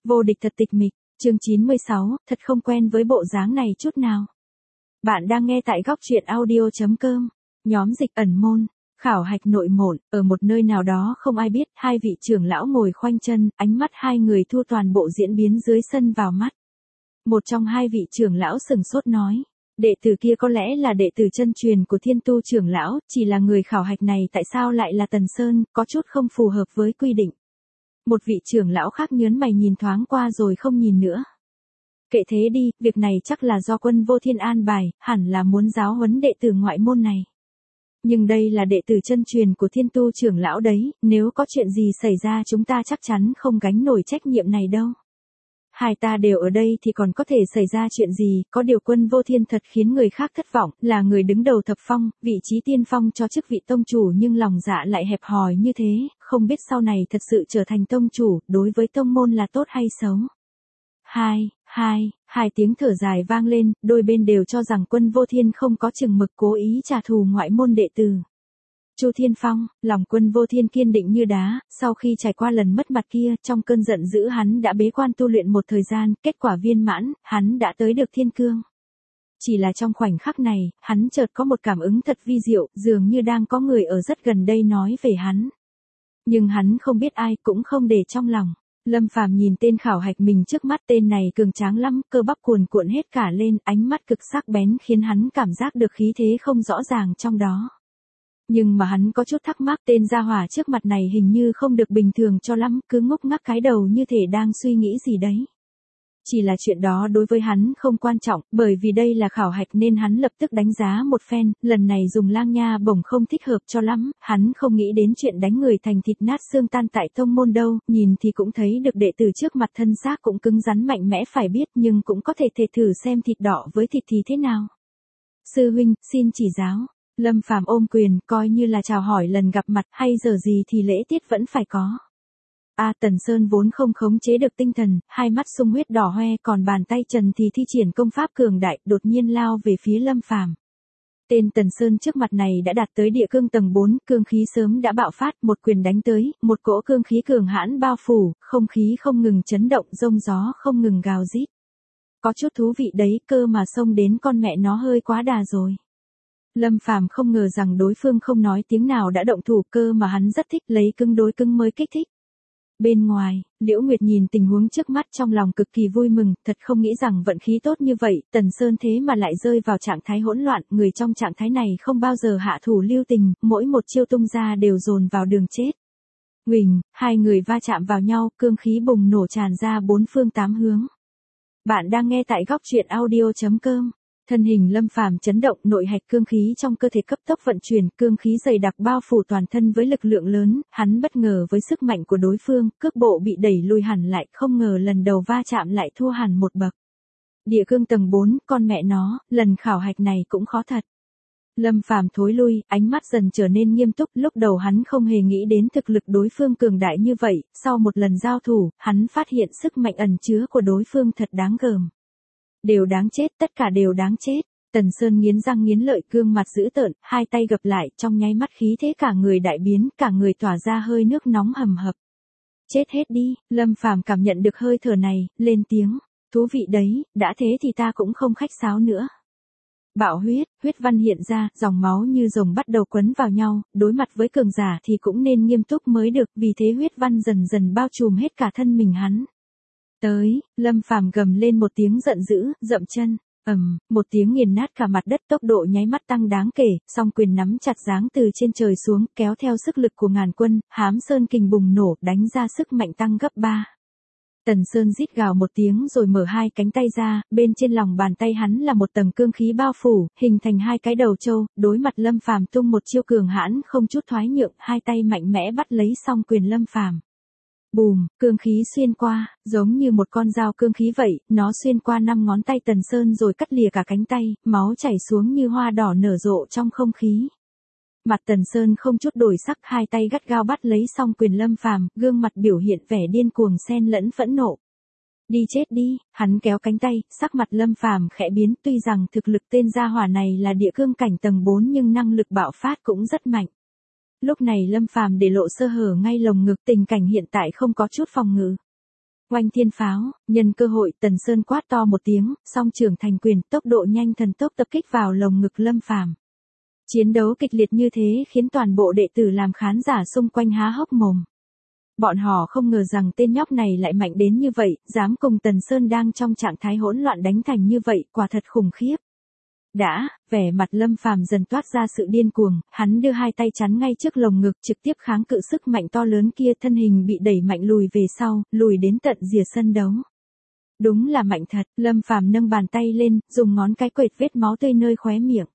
Vô địch thật tịch mịch, chương 96, thật không quen với bộ dáng này chút nào. Bạn đang nghe tại góc truyện audio.com, nhóm dịch ẩn môn, khảo hạch nội môn, ở một nơi nào đó không ai biết, hai vị trưởng lão ngồi khoanh chân, ánh mắt hai người thu toàn bộ diễn biến dưới sân vào mắt. Một trong hai vị trưởng lão sừng sốt nói, đệ tử kia có lẽ là đệ tử chân truyền của Thiên Tu trưởng lão, chỉ là người khảo hạch này tại sao lại là Tần Sơn, có chút không phù hợp với quy định. Một vị trưởng lão khác nhớn mày nhìn thoáng qua rồi không nhìn nữa. Kệ thế đi, việc này chắc là do Quân Vô Thiên an bài, hẳn là muốn giáo huấn đệ tử ngoại môn này. Nhưng đây là đệ tử chân truyền của Thiên Tu trưởng lão đấy, nếu có chuyện gì xảy ra chúng ta chắc chắn không gánh nổi trách nhiệm này đâu. Hai ta đều ở đây thì còn có thể xảy ra chuyện gì, có điều Quân Vô Thiên thật khiến người khác thất vọng, là người đứng đầu thập phong, vị trí tiên phong cho chức vị tông chủ nhưng lòng dạ lại hẹp hòi như thế, không biết sau này thật sự trở thành tông chủ, đối với tông môn là tốt hay xấu. Hai tiếng thở dài vang lên, đôi bên đều cho rằng Quân Vô Thiên không có chừng mực cố ý trả thù ngoại môn đệ tử. Chu Thiên Phong, lòng Quân Vô Thiên kiên định như đá, sau khi trải qua lần mất mặt kia, trong cơn giận dữ hắn đã bế quan tu luyện một thời gian, kết quả viên mãn, hắn đã tới được Thiên Cương. Chỉ là trong khoảnh khắc này, hắn chợt có một cảm ứng thật vi diệu, dường như đang có người ở rất gần đây nói về hắn. Nhưng hắn không biết ai, cũng không để trong lòng. Lâm Phàm nhìn tên khảo hạch mình trước mắt, tên này cường tráng lắm, cơ bắp cuồn cuộn hết cả lên, ánh mắt cực sắc bén khiến hắn cảm giác được khí thế không rõ ràng trong đó. Nhưng mà hắn có chút thắc mắc, tên gia hỏa trước mặt này hình như không được bình thường cho lắm, cứ ngốc ngắc cái đầu như thể đang suy nghĩ gì đấy. Chỉ là chuyện đó đối với hắn không quan trọng, bởi vì đây là khảo hạch nên hắn lập tức đánh giá một phen, lần này dùng lang nha bổng không thích hợp cho lắm, hắn không nghĩ đến chuyện đánh người thành thịt nát xương tan tại tông môn đâu, nhìn thì cũng thấy được đệ tử trước mặt thân xác cũng cứng rắn mạnh mẽ phải biết, nhưng cũng có thể thử xem thịt đỏ với thịt thì thế nào. Sư huynh, xin chỉ giáo. Lâm Phàm ôm quyền, coi như là chào hỏi lần gặp mặt, hay giờ gì thì lễ tiết vẫn phải có. Tần Sơn vốn không khống chế được tinh thần, hai mắt sung huyết đỏ hoe, còn bàn tay trần thì thi triển công pháp cường đại, đột nhiên lao về phía Lâm Phàm. Tên Tần Sơn trước mặt này đã đạt tới địa cương tầng 4, cương khí sớm đã bạo phát, một quyền đánh tới, một cỗ cương khí cường hãn bao phủ, không khí không ngừng chấn động, rông gió không ngừng gào rít. Có chút thú vị đấy, cơ mà xông đến con mẹ nó hơi quá đà rồi. Lâm Phàm không ngờ rằng đối phương không nói tiếng nào đã động thủ, cơ mà hắn rất thích, lấy cứng đối cứng mới kích thích. Bên ngoài, Liễu Nguyệt nhìn tình huống trước mắt trong lòng cực kỳ vui mừng, thật không nghĩ rằng vận khí tốt như vậy, Tần Sơn thế mà lại rơi vào trạng thái hỗn loạn, người trong trạng thái này không bao giờ hạ thủ lưu tình, mỗi một chiêu tung ra đều dồn vào đường chết. Huỳnh, hai người va chạm vào nhau, cương khí bùng nổ tràn ra bốn phương tám hướng. Bạn đang nghe tại góc truyện audio.com. Thân hình Lâm Phàm chấn động, nội hạch cương khí trong cơ thể cấp tốc vận chuyển, cương khí dày đặc bao phủ toàn thân với lực lượng lớn, hắn bất ngờ với sức mạnh của đối phương, cước bộ bị đẩy lùi hẳn lại, không ngờ lần đầu va chạm lại thua hẳn một bậc. Địa cương tầng 4, con mẹ nó, lần khảo hạch này cũng khó thật. Lâm Phàm thối lui, ánh mắt dần trở nên nghiêm túc, lúc đầu hắn không hề nghĩ đến thực lực đối phương cường đại như vậy, sau một lần giao thủ, hắn phát hiện sức mạnh ẩn chứa của đối phương thật đáng gờm. Đều đáng chết, tất cả đều đáng chết. Tần Sơn nghiến răng nghiến lợi, gương mặt dữ tợn, hai tay gập lại, trong nháy mắt khí thế cả người đại biến, cả người tỏa ra hơi nước nóng hầm hập. Chết hết đi, Lâm Phàm cảm nhận được hơi thở này, lên tiếng, thú vị đấy, đã thế thì ta cũng không khách sáo nữa. Bạo huyết, huyết văn hiện ra, dòng máu như rồng bắt đầu quấn vào nhau, đối mặt với cường giả thì cũng nên nghiêm túc mới được, vì thế huyết văn dần dần bao trùm hết cả thân mình hắn. Tới, Lâm Phàm gầm lên một tiếng giận dữ, dậm chân, một tiếng nghiền nát cả mặt đất, tốc độ nháy mắt tăng đáng kể, song quyền nắm chặt giáng từ trên trời xuống, kéo theo sức lực của ngàn quân, hám sơn kình bùng nổ, đánh ra sức mạnh tăng gấp 3. Tần Sơn rít gào một tiếng rồi mở hai cánh tay ra, bên trên lòng bàn tay hắn là một tầng cương khí bao phủ, hình thành hai cái đầu trâu, đối mặt Lâm Phàm tung một chiêu cường hãn không chút thoái nhượng, hai tay mạnh mẽ bắt lấy song quyền Lâm Phàm. Bùm, cương khí xuyên qua, giống như một con dao cương khí vậy, nó xuyên qua 5 ngón tay Tần Sơn rồi cắt lìa cả cánh tay, máu chảy xuống như hoa đỏ nở rộ trong không khí. Mặt Tần Sơn không chút đổi sắc, hai tay gắt gao bắt lấy song quyền Lâm Phàm, gương mặt biểu hiện vẻ điên cuồng xen lẫn phẫn nộ. Đi chết đi, hắn kéo cánh tay, sắc mặt Lâm Phàm khẽ biến, tuy rằng thực lực tên gia hỏa này là địa cương cảnh tầng 4 nhưng năng lực bạo phát cũng rất mạnh. Lúc này Lâm Phàm để lộ sơ hở ngay lồng ngực, tình cảnh hiện tại không có chút phòng ngự. Oanh thiên pháo, nhân cơ hội Tần Sơn quát to một tiếng, song trưởng thành quyền, tốc độ nhanh thần tốc tập kích vào lồng ngực Lâm Phàm. Chiến đấu kịch liệt như thế khiến toàn bộ đệ tử làm khán giả xung quanh há hốc mồm. Bọn họ không ngờ rằng tên nhóc này lại mạnh đến như vậy, dám cùng Tần Sơn đang trong trạng thái hỗn loạn đánh thành như vậy, quả thật khủng khiếp. Vẻ mặt Lâm Phàm dần toát ra sự điên cuồng, hắn đưa hai tay chắn ngay trước lồng ngực trực tiếp kháng cự sức mạnh to lớn kia, thân hình bị đẩy mạnh lùi về sau, lùi đến tận rìa sân đấu. Đúng là mạnh thật, Lâm Phàm nâng bàn tay lên, dùng ngón cái quệt vết máu tươi nơi khóe miệng.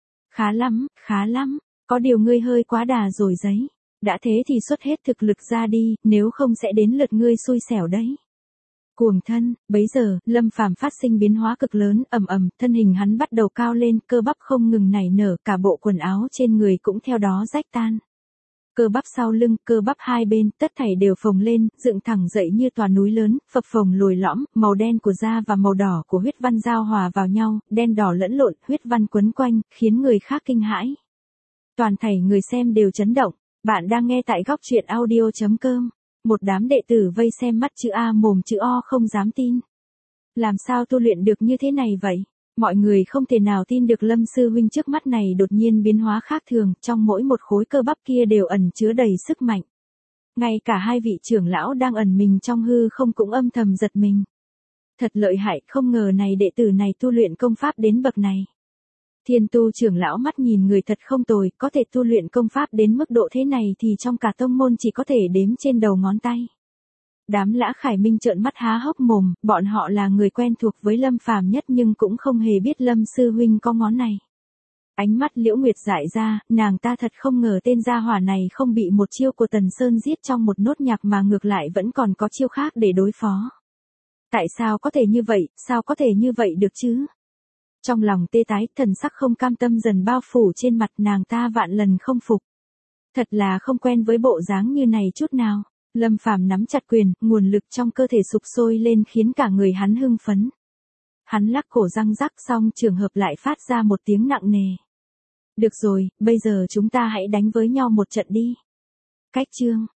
Khá lắm, có điều ngươi hơi quá đà rồi giấy. Đã thế thì xuất hết thực lực ra đi, nếu không sẽ đến lượt ngươi xui xẻo đấy. Cuồng thân, bấy giờ, Lâm Phàm phát sinh biến hóa cực lớn, thân hình hắn bắt đầu cao lên, cơ bắp không ngừng nảy nở, cả bộ quần áo trên người cũng theo đó rách tan. Cơ bắp sau lưng, cơ bắp hai bên, tất thảy đều phồng lên, dựng thẳng dậy như tòa núi lớn, phập phồng lồi lõm, màu đen của da và màu đỏ của huyết văn giao hòa vào nhau, đen đỏ lẫn lộn, huyết văn quấn quanh, khiến người khác kinh hãi. Toàn thảy người xem đều chấn động. Bạn đang nghe tại góc truyện audio.com. Một đám đệ tử vây xem mắt chữ A mồm chữ O không dám tin. Làm sao tu luyện được như thế này vậy? Mọi người không thể nào tin được Lâm sư huynh trước mắt này đột nhiên biến hóa khác thường, trong mỗi một khối cơ bắp kia đều ẩn chứa đầy sức mạnh. Ngay cả hai vị trưởng lão đang ẩn mình trong hư không cũng âm thầm giật mình. Thật lợi hại, không ngờ này đệ tử này tu luyện công pháp đến bậc này. Thiên Tu trưởng lão mắt nhìn người thật không tồi, có thể tu luyện công pháp đến mức độ thế này thì trong cả tông môn chỉ có thể đếm trên đầu ngón tay. Đám Lã Khải Minh trợn mắt há hốc mồm, bọn họ là người quen thuộc với Lâm Phàm nhất nhưng cũng không hề biết Lâm sư huynh có món này. Ánh mắt Liễu Nguyệt dại ra, nàng ta thật không ngờ tên gia hỏa này không bị một chiêu của Tần Sơn giết trong một nốt nhạc mà ngược lại vẫn còn có chiêu khác để đối phó. Tại sao có thể như vậy, sao có thể như vậy được chứ? Trong lòng tê tái, thần sắc không cam tâm dần bao phủ trên mặt, nàng ta vạn lần không phục. Thật là không quen với bộ dáng như này chút nào. Lâm Phàm nắm chặt quyền, nguồn lực trong cơ thể sục sôi lên khiến cả người hắn hưng phấn. Hắn lắc cổ răng rắc xong trường hợp lại phát ra một tiếng nặng nề. Được rồi, bây giờ chúng ta hãy đánh với nhau một trận đi. Cách chương.